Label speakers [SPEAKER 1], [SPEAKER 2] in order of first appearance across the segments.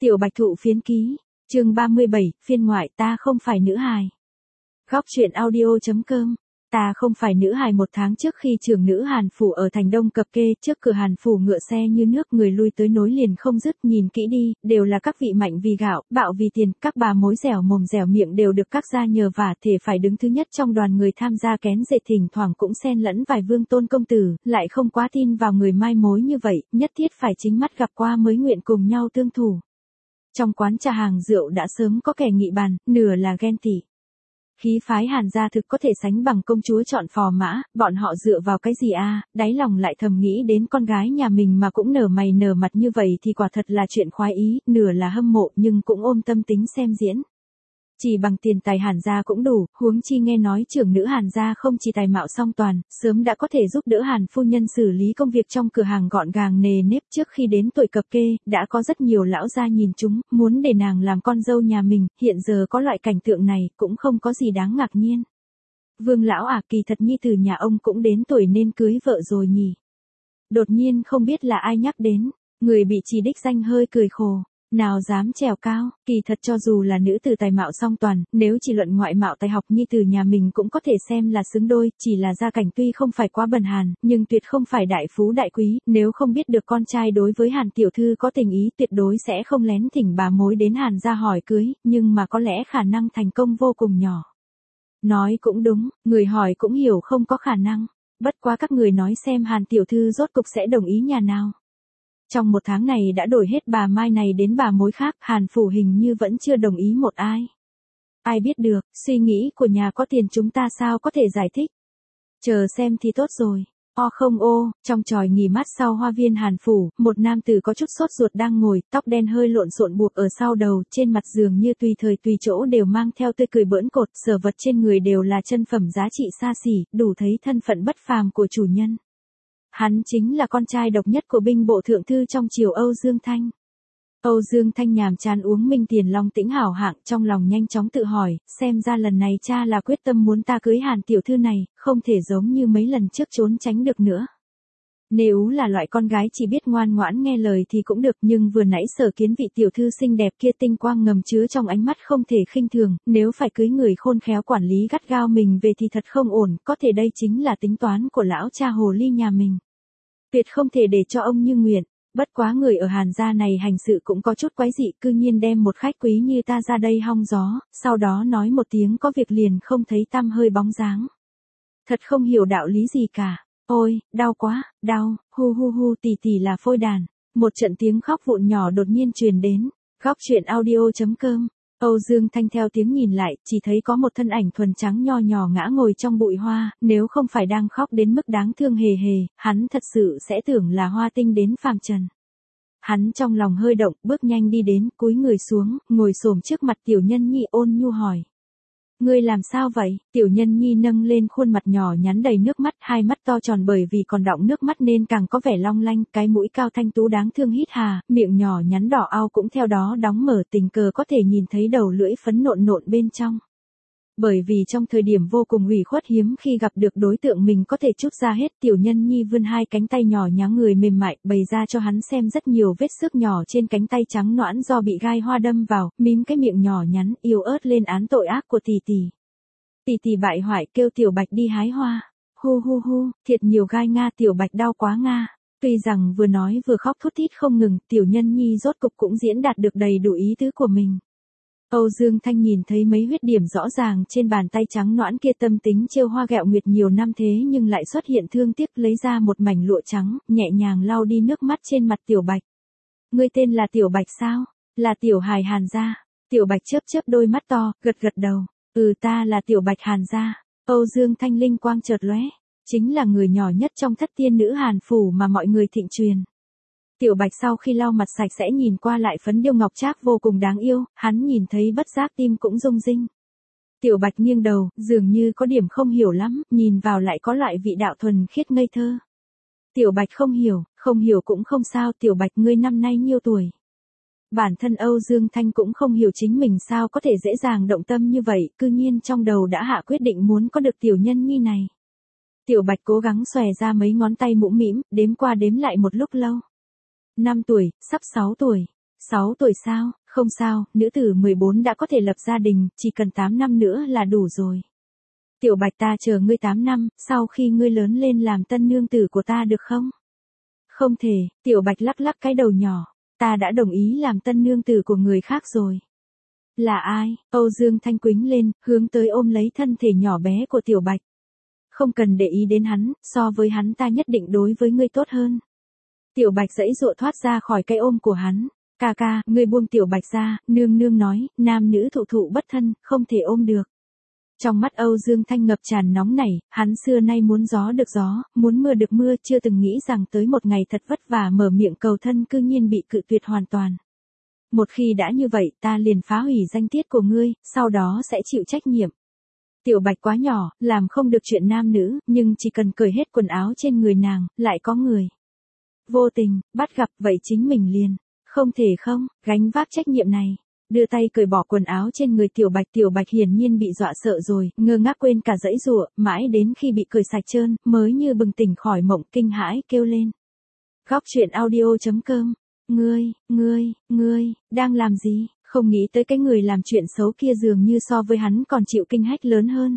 [SPEAKER 1] Tiểu Bạch Thụ phiến ký, chương 37, phiên ngoại ta không phải nữ hài. Góc truyện audio.com. Ta không phải nữ hài. Một tháng trước khi trưởng nữ Hàn Phủ ở thành Đông cập kê, trước cửa Hàn Phủ ngựa xe như nước, người lui tới nối liền không dứt, nhìn kỹ đi, đều là các vị mạnh vì gạo, bạo vì tiền, các bà mối dẻo mồm dẻo miệng đều được các gia nhờ vả, thể phải đứng thứ nhất trong đoàn người tham gia kén dệt, thỉnh thoảng cũng xen lẫn vài vương tôn công tử, lại không quá tin vào người mai mối như vậy, nhất thiết phải chính mắt gặp qua mới nguyện cùng nhau tương thủ. Trong quán trà hàng rượu đã sớm có kẻ nghị bàn, nửa là ghen tị. Khí phái Hàn gia thực có thể sánh bằng công chúa chọn phò mã, bọn họ dựa vào cái gì a? Đáy lòng lại thầm nghĩ đến con gái nhà mình mà cũng nở mày nở mặt như vậy thì quả thật là chuyện khoái ý, nửa là hâm mộ nhưng cũng ôm tâm tính xem diễn. Chỉ bằng tiền tài Hàn gia cũng đủ, huống chi nghe nói trưởng nữ Hàn gia không chỉ tài mạo song toàn, sớm đã có thể giúp đỡ Hàn phu nhân xử lý công việc trong cửa hàng gọn gàng nề nếp. Trước khi đến tuổi cập kê, đã có rất nhiều lão gia nhìn chúng, muốn để nàng làm con dâu nhà mình, hiện giờ có loại cảnh tượng này, cũng không có gì đáng ngạc nhiên. Vương lão kỳ thật nhi tử nhà ông cũng đến tuổi nên cưới vợ rồi nhỉ? Đột nhiên không biết là ai nhắc đến, người bị chỉ đích danh hơi cười khổ. Nào dám trèo cao, kỳ thật cho dù là nữ tử tài mạo song toàn, nếu chỉ luận ngoại mạo tài học nhi tử nhà mình cũng có thể xem là xứng đôi, chỉ là gia cảnh tuy không phải quá bần hàn, nhưng tuyệt không phải đại phú đại quý, nếu không biết được con trai đối với Hàn tiểu thư có tình ý, tuyệt đối sẽ không lén thỉnh bà mối đến Hàn gia hỏi cưới, nhưng mà có lẽ khả năng thành công vô cùng nhỏ. Nói cũng đúng, người hỏi cũng hiểu không có khả năng, bất quá các người nói xem Hàn tiểu thư rốt cục sẽ đồng ý nhà nào. Trong một tháng này đã đổi hết bà Mai này đến bà mối khác, Hàn Phủ hình như vẫn chưa đồng ý một ai. Ai biết được, suy nghĩ của nhà có tiền chúng ta sao có thể giải thích. Chờ xem thì tốt rồi. Trong tròi nghỉ mát sau hoa viên Hàn Phủ, một nam tử có chút sốt ruột đang ngồi, tóc đen hơi lộn xộn buộc ở sau đầu, trên mặt dường như tùy thời tùy chỗ đều mang theo tươi cười bỡn cợt, sở vật trên người đều là chân phẩm giá trị xa xỉ, đủ thấy thân phận bất phàm của chủ nhân. Hắn chính là con trai độc nhất của binh bộ thượng thư trong triều Âu Dương Thanh. Âu Dương Thanh nhàm chán uống minh tiền long tĩnh hảo hạng, trong lòng nhanh chóng tự hỏi, xem ra lần này cha là quyết tâm muốn ta cưới Hàn tiểu thư này, không thể giống như mấy lần trước trốn tránh được nữa. Nếu là loại con gái chỉ biết ngoan ngoãn nghe lời thì cũng được, nhưng vừa nãy sở kiến vị tiểu thư xinh đẹp kia tinh quang ngầm chứa trong ánh mắt không thể khinh thường, nếu phải cưới người khôn khéo quản lý gắt gao mình về thì thật không ổn, có thể đây chính là tính toán của lão cha hồ ly nhà mình. Tuyệt không thể để cho ông như nguyện, bất quá người ở Hàn gia này hành sự cũng có chút quái dị, cư nhiên đem một khách quý như ta ra đây hong gió, sau đó nói một tiếng có việc liền không thấy tăm hơi bóng dáng. Thật không hiểu đạo lý gì cả. Ôi, đau quá, đau, hu tỷ tỷ là phôi đàn. Một trận tiếng khóc vụn nhỏ đột nhiên truyền đến. Góc truyện audio.com. Âu Dương Thanh theo tiếng nhìn lại, chỉ thấy có một thân ảnh thuần trắng nho nhỏ ngã ngồi trong bụi hoa, nếu không phải đang khóc đến mức đáng thương hề hề, hắn thật sự sẽ tưởng là hoa tinh đến phàm trần. Hắn trong lòng hơi động, bước nhanh đi đến, cúi người xuống, ngồi xổm trước mặt Tiểu Nhân Nhi ôn nhu hỏi. Ngươi làm sao vậy? Tiểu Nhân Nhi nâng lên khuôn mặt nhỏ nhắn đầy nước mắt, hai mắt to tròn bởi vì còn đọng nước mắt nên càng có vẻ long lanh, cái mũi cao thanh tú đáng thương hít hà, miệng nhỏ nhắn đỏ ao cũng theo đó đóng mở, tình cờ có thể nhìn thấy đầu lưỡi phấn nộn nộn bên trong. Bởi vì trong thời điểm vô cùng ủy khuất hiếm khi gặp được đối tượng mình có thể trút ra hết, Tiểu Nhân Nhi vươn hai cánh tay nhỏ nhắn người mềm mại, bày ra cho hắn xem rất nhiều vết xước nhỏ trên cánh tay trắng nõn do bị gai hoa đâm vào, mím cái miệng nhỏ nhắn, yếu ớt lên án tội ác của tỷ tỷ. Tỷ tỷ bại hoại kêu Tiểu Bạch đi hái hoa. Hu, thiệt nhiều gai nga, Tiểu Bạch đau quá nga. Tuy rằng vừa nói vừa khóc thút thít không ngừng, Tiểu Nhân Nhi rốt cục cũng diễn đạt được đầy đủ ý tứ của mình. Âu Dương Thanh nhìn thấy mấy huyết điểm rõ ràng trên bàn tay trắng nõn kia, tâm tính trêu hoa ghẹo nguyệt nhiều năm thế nhưng lại xuất hiện thương tiếc, lấy ra một mảnh lụa trắng, nhẹ nhàng lau đi nước mắt trên mặt Tiểu Bạch. Ngươi tên là Tiểu Bạch sao? Là tiểu hài Hàn gia. Tiểu Bạch chớp đôi mắt to, gật đầu. Ta là Tiểu Bạch Hàn gia. Âu Dương Thanh linh quang chợt lóe, chính là người nhỏ nhất trong thất tiên nữ Hàn Phủ mà mọi người thịnh truyền. Tiểu Bạch sau khi lau mặt sạch sẽ nhìn qua lại phấn điêu ngọc trác vô cùng đáng yêu, hắn nhìn thấy bất giác tim cũng rung rinh. Tiểu Bạch nghiêng đầu, dường như có điểm không hiểu lắm, nhìn vào lại có loại vị đạo thuần khiết ngây thơ. Tiểu Bạch không hiểu cũng không sao, Tiểu Bạch ngươi năm nay nhiêu tuổi? Bản thân Âu Dương Thanh cũng không hiểu chính mình sao có thể dễ dàng động tâm như vậy, cư nhiên trong đầu đã hạ quyết định muốn có được Tiểu Nhân Nhi này. Tiểu Bạch cố gắng xòe ra mấy ngón tay mũm mĩm, đếm qua đếm lại một lúc lâu. 5 tuổi, sắp 6 tuổi. 6 tuổi sao, không sao, nữ tử 14 đã có thể lập gia đình, chỉ cần 8 năm nữa là đủ rồi. Tiểu Bạch ta chờ ngươi 8 năm, sau khi ngươi lớn lên làm tân nương tử của ta được không? Không thể, Tiểu Bạch lắc lắc cái đầu nhỏ, ta đã đồng ý làm tân nương tử của người khác rồi. Là ai? Âu Dương Thanh quĩnh lên, hướng tới ôm lấy thân thể nhỏ bé của Tiểu Bạch. Không cần để ý đến hắn, so với hắn ta nhất định đối với ngươi tốt hơn. Tiểu Bạch giãy giụa thoát ra khỏi cái ôm của hắn. Ca ca, ngươi buông Tiểu Bạch ra, nương nương nói, nam nữ thụ thụ bất thân, không thể ôm được. Trong mắt Âu Dương Thanh ngập tràn nóng nảy, hắn xưa nay muốn gió được gió, muốn mưa được mưa, chưa từng nghĩ rằng tới một ngày thật vất vả mở miệng cầu thân cư nhiên bị cự tuyệt hoàn toàn. Một khi đã như vậy ta liền phá hủy danh tiết của ngươi, sau đó sẽ chịu trách nhiệm. Tiểu Bạch quá nhỏ, làm không được chuyện nam nữ, nhưng chỉ cần cởi hết quần áo trên người nàng, lại có người. Vô tình, bắt gặp vậy chính mình liền. Không thể không, gánh vác trách nhiệm này. Đưa tay cởi bỏ quần áo trên người Tiểu Bạch hiển nhiên bị dọa sợ rồi, ngơ ngác quên cả giãy giụa, mãi đến khi bị cởi sạch trơn, mới như bừng tỉnh khỏi mộng kinh hãi kêu lên. Góc truyện audio.com. Ngươi, đang làm gì? Không nghĩ tới cái người làm chuyện xấu kia dường như so với hắn còn chịu kinh hách lớn hơn.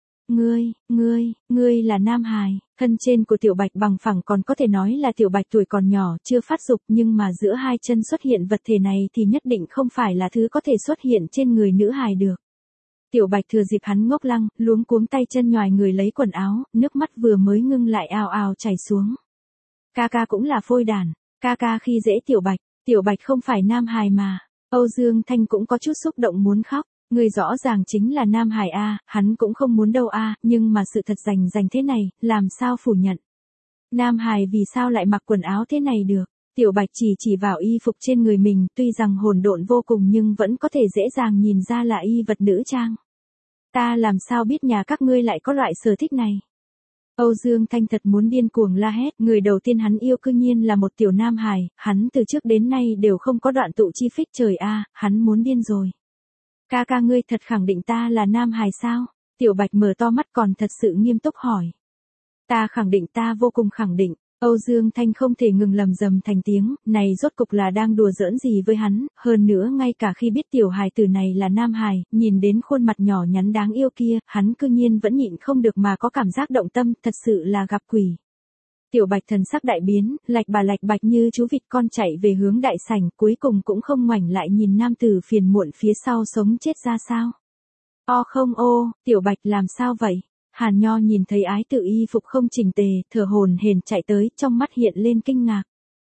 [SPEAKER 1] Ngươi là nam hài, thân trên của Tiểu Bạch bằng phẳng còn có thể nói là Tiểu Bạch tuổi còn nhỏ chưa phát dục nhưng mà giữa hai chân xuất hiện vật thể này thì nhất định không phải là thứ có thể xuất hiện trên người nữ hài được. Tiểu Bạch thừa dịp hắn ngốc lăng, luống cuống tay chân nhoài người lấy quần áo, nước mắt vừa mới ngưng lại ào ào chảy xuống. Ca ca cũng là phôi đản, ca ca khi dễ Tiểu Bạch không phải nam hài mà. Âu Dương Thanh cũng có chút xúc động muốn khóc. Người rõ ràng chính là nam hài a, hắn cũng không muốn đâu a, nhưng mà sự thật rành thế này, làm sao phủ nhận. Nam hài vì sao lại mặc quần áo thế này được? Tiểu Bạch chỉ vào y phục trên người mình, tuy rằng hỗn độn vô cùng nhưng vẫn có thể dễ dàng nhìn ra là y vật nữ trang. Ta làm sao biết nhà các ngươi lại có loại sở thích này? Âu Dương Thanh thật muốn điên cuồng la hét, người đầu tiên hắn yêu cư nhiên là một tiểu nam hài, hắn từ trước đến nay đều không có đoạn tụ chi phích trời a, hắn muốn điên rồi. Ca ca ngươi thật khẳng định ta là nam hài sao? Tiểu Bạch mở to mắt còn thật sự nghiêm túc hỏi. Ta khẳng định, ta vô cùng khẳng định. Âu Dương Thanh không thể ngừng lầm rầm thành tiếng, này rốt cục là đang đùa giỡn gì với hắn, hơn nữa ngay cả khi biết tiểu hài tử này là nam hài, nhìn đến khuôn mặt nhỏ nhắn đáng yêu kia, hắn cư nhiên vẫn nhịn không được mà có cảm giác động tâm, thật sự là gặp quỷ. Tiểu Bạch thần sắc đại biến, lạch bạch như chú vịt con chạy về hướng đại sảnh, cuối cùng cũng không ngoảnh lại nhìn nam tử phiền muộn phía sau sống chết ra sao. Không Tiểu Bạch làm sao vậy? Hàn Nho nhìn thấy ái tự y phục không chỉnh tề, thở hổn hển chạy tới, trong mắt hiện lên kinh ngạc.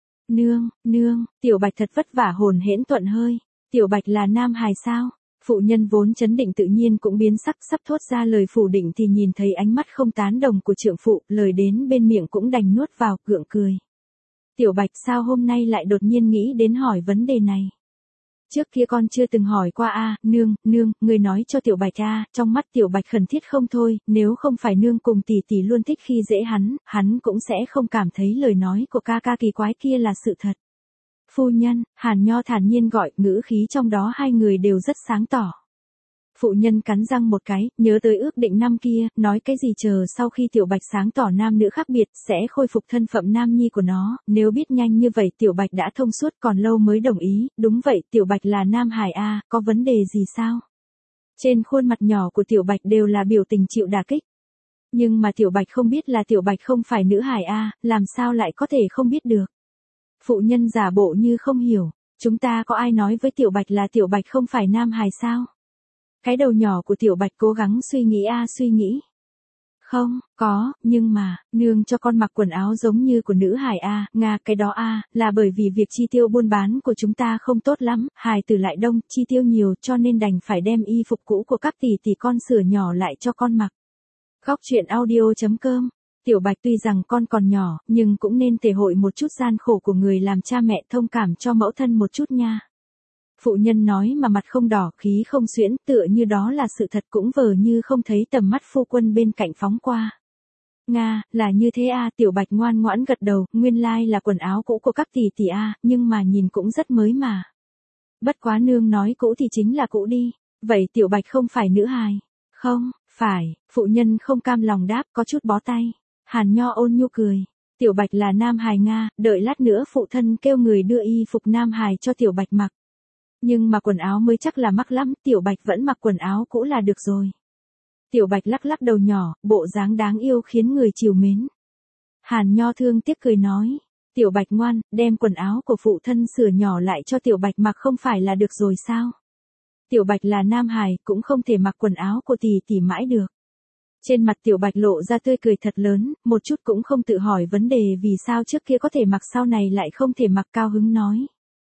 [SPEAKER 1] Nương, Tiểu Bạch thật vất vả hổn hển thuận hơi. Tiểu Bạch là nam hài sao? Phụ nhân vốn chấn định tự nhiên cũng biến sắc, sắp thốt ra lời phủ định thì nhìn thấy ánh mắt không tán đồng của trượng phụ, lời đến bên miệng cũng đành nuốt vào, gượng cười. Tiểu Bạch sao hôm nay lại đột nhiên nghĩ đến hỏi vấn đề này? Trước kia con chưa từng hỏi qua a, nương, người nói cho Tiểu Bạch a. Trong mắt Tiểu Bạch khẩn thiết không thôi, nếu không phải nương cùng tỷ tỷ luôn thích khi dễ hắn cũng sẽ không cảm thấy lời nói của ca ca kỳ quái kia là sự thật. Phu nhân, Hàn Nho thản nhiên gọi, ngữ khí trong đó hai người đều rất sáng tỏ. Phụ nhân cắn răng một cái, nhớ tới ước định năm kia, nói cái gì chờ sau khi Tiểu Bạch sáng tỏ nam nữ khác biệt, sẽ khôi phục thân phận nam nhi của nó, nếu biết nhanh như vậy Tiểu Bạch đã thông suốt còn lâu mới đồng ý, đúng vậy, Tiểu Bạch là nam hài a, có vấn đề gì sao? Trên khuôn mặt nhỏ của Tiểu Bạch đều là biểu tình chịu đả kích. Nhưng mà Tiểu Bạch không biết là Tiểu Bạch không phải nữ hài a, làm sao lại có thể không biết được? Phụ nhân giả bộ như không hiểu, chúng ta có ai nói với Tiểu Bạch là Tiểu Bạch không phải nam hài sao? Cái đầu nhỏ của Tiểu Bạch cố gắng suy nghĩ. Không, có, nhưng mà, nương cho con mặc quần áo giống như của nữ hài a, cái đó a, là bởi vì việc chi tiêu buôn bán của chúng ta không tốt lắm, hài tử lại đông, chi tiêu nhiều cho nên đành phải đem y phục cũ của các tỷ con sửa nhỏ lại cho con mặc. Góc truyện audio.com. Tiểu Bạch tuy rằng con còn nhỏ, nhưng cũng nên thể hội một chút gian khổ của người làm cha mẹ, thông cảm cho mẫu thân một chút nha. Phụ nhân nói mà mặt không đỏ, khí không xuyễn, tựa như đó là sự thật, cũng vờ như không thấy tầm mắt phu quân bên cạnh phóng qua. Là như thế a. Tiểu Bạch ngoan ngoãn gật đầu, nguyên lai là quần áo cũ của các tỷ a, nhưng mà nhìn cũng rất mới mà. Bất quá nương nói cũ thì chính là cũ đi, vậy Tiểu Bạch không phải nữ hài? Không, phải, phụ nhân không cam lòng đáp, có chút bó tay. Hàn Nho ôn nhu cười. Tiểu Bạch là nam hài Nga, đợi lát nữa phụ thân kêu người đưa y phục nam hài cho Tiểu Bạch mặc. Nhưng mà quần áo mới chắc là mắc lắm, Tiểu Bạch vẫn mặc quần áo cũ là được rồi. Tiểu Bạch lắc lắc đầu nhỏ, bộ dáng đáng yêu khiến người trìu mến. Hàn Nho thương tiếc cười nói, Tiểu Bạch ngoan, đem quần áo của phụ thân sửa nhỏ lại cho Tiểu Bạch mặc không phải là được rồi sao? Tiểu Bạch là nam hài, cũng không thể mặc quần áo của tỷ tỷ mãi được. Trên mặt Tiểu Bạch lộ ra tươi cười thật lớn, một chút cũng không tự hỏi vấn đề vì sao trước kia có thể mặc sau này lại không thể mặc, cao hứng nói.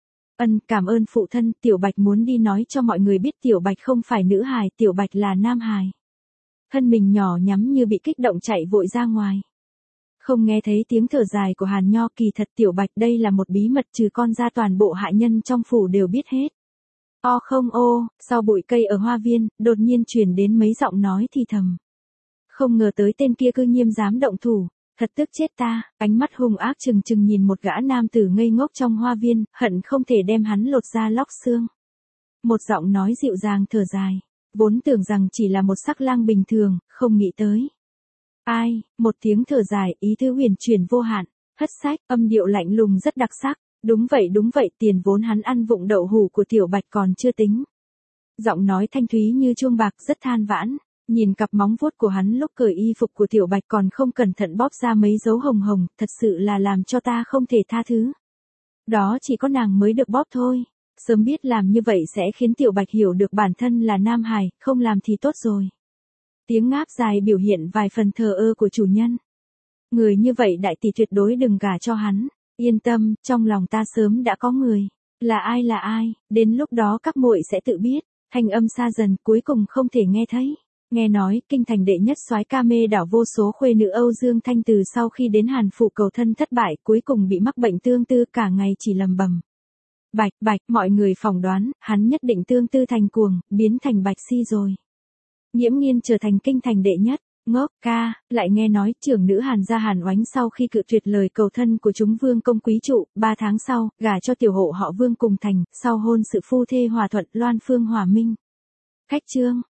[SPEAKER 1] Cảm ơn phụ thân, Tiểu Bạch muốn đi nói cho mọi người biết Tiểu Bạch không phải nữ hài, Tiểu Bạch là nam hài. Thân mình nhỏ nhắm như bị kích động chạy vội ra ngoài. Không nghe thấy tiếng thở dài của Hàn Nho, kỳ thật Tiểu Bạch đây là một bí mật trừ con ra toàn bộ hạ nhân trong phủ đều biết hết. O không ô, sau bụi cây ở hoa viên, đột nhiên truyền đến mấy giọng nói thì thầm. Không ngờ tới tên kia cư nhiên dám động thủ, thật tức chết ta, ánh mắt hung ác trừng trừng nhìn một gã nam tử ngây ngốc trong hoa viên, hận không thể đem hắn lột da lóc xương. Một giọng nói dịu dàng thở dài, vốn tưởng rằng chỉ là một sắc lang bình thường, không nghĩ tới. Ai, một tiếng thở dài, ý tứ huyền chuyển vô hạn, hất sách, âm điệu lạnh lùng rất đặc sắc, đúng vậy, tiền vốn hắn ăn vụng đậu hủ của Tiểu Bạch còn chưa tính. Giọng nói thanh thúy như chuông bạc rất than vãn, nhìn cặp móng vuốt của hắn lúc cởi y phục của Tiểu Bạch còn không cẩn thận bóp ra mấy dấu hồng hồng, thật sự là làm cho ta không thể tha thứ. Đó chỉ có nàng mới được bóp thôi, sớm biết làm như vậy sẽ khiến Tiểu Bạch hiểu được bản thân là nam hài, không làm thì tốt rồi. Tiếng ngáp dài biểu hiện vài phần thờ ơ của chủ nhân. Người như vậy đại tỷ tuyệt đối đừng gả cho hắn, yên tâm, trong lòng ta sớm đã có người. Là ai, đến lúc đó các muội sẽ tự biết. Thanh âm xa dần, cuối cùng không thể nghe thấy. Nghe nói, kinh thành đệ nhất soái ca mê đảo vô số khuê nữ Âu Dương Thanh từ sau khi đến Hàn phủ cầu thân thất bại, cuối cùng bị mắc bệnh tương tư, cả ngày chỉ lầm bầm. Bạch, mọi người phỏng đoán, hắn nhất định tương tư thành cuồng, biến thành Bạch Si rồi. Nhiễm Nghiên trở thành kinh thành đệ nhất, ngốc ca, lại nghe nói trưởng nữ Hàn gia Hàn Oánh sau khi cự tuyệt lời cầu thân của chúng vương công quý trụ, 3 tháng sau, gả cho tiểu hộ họ Vương cùng thành, sau hôn sự phu thê hòa thuận, loan phương hòa minh. Khách trương.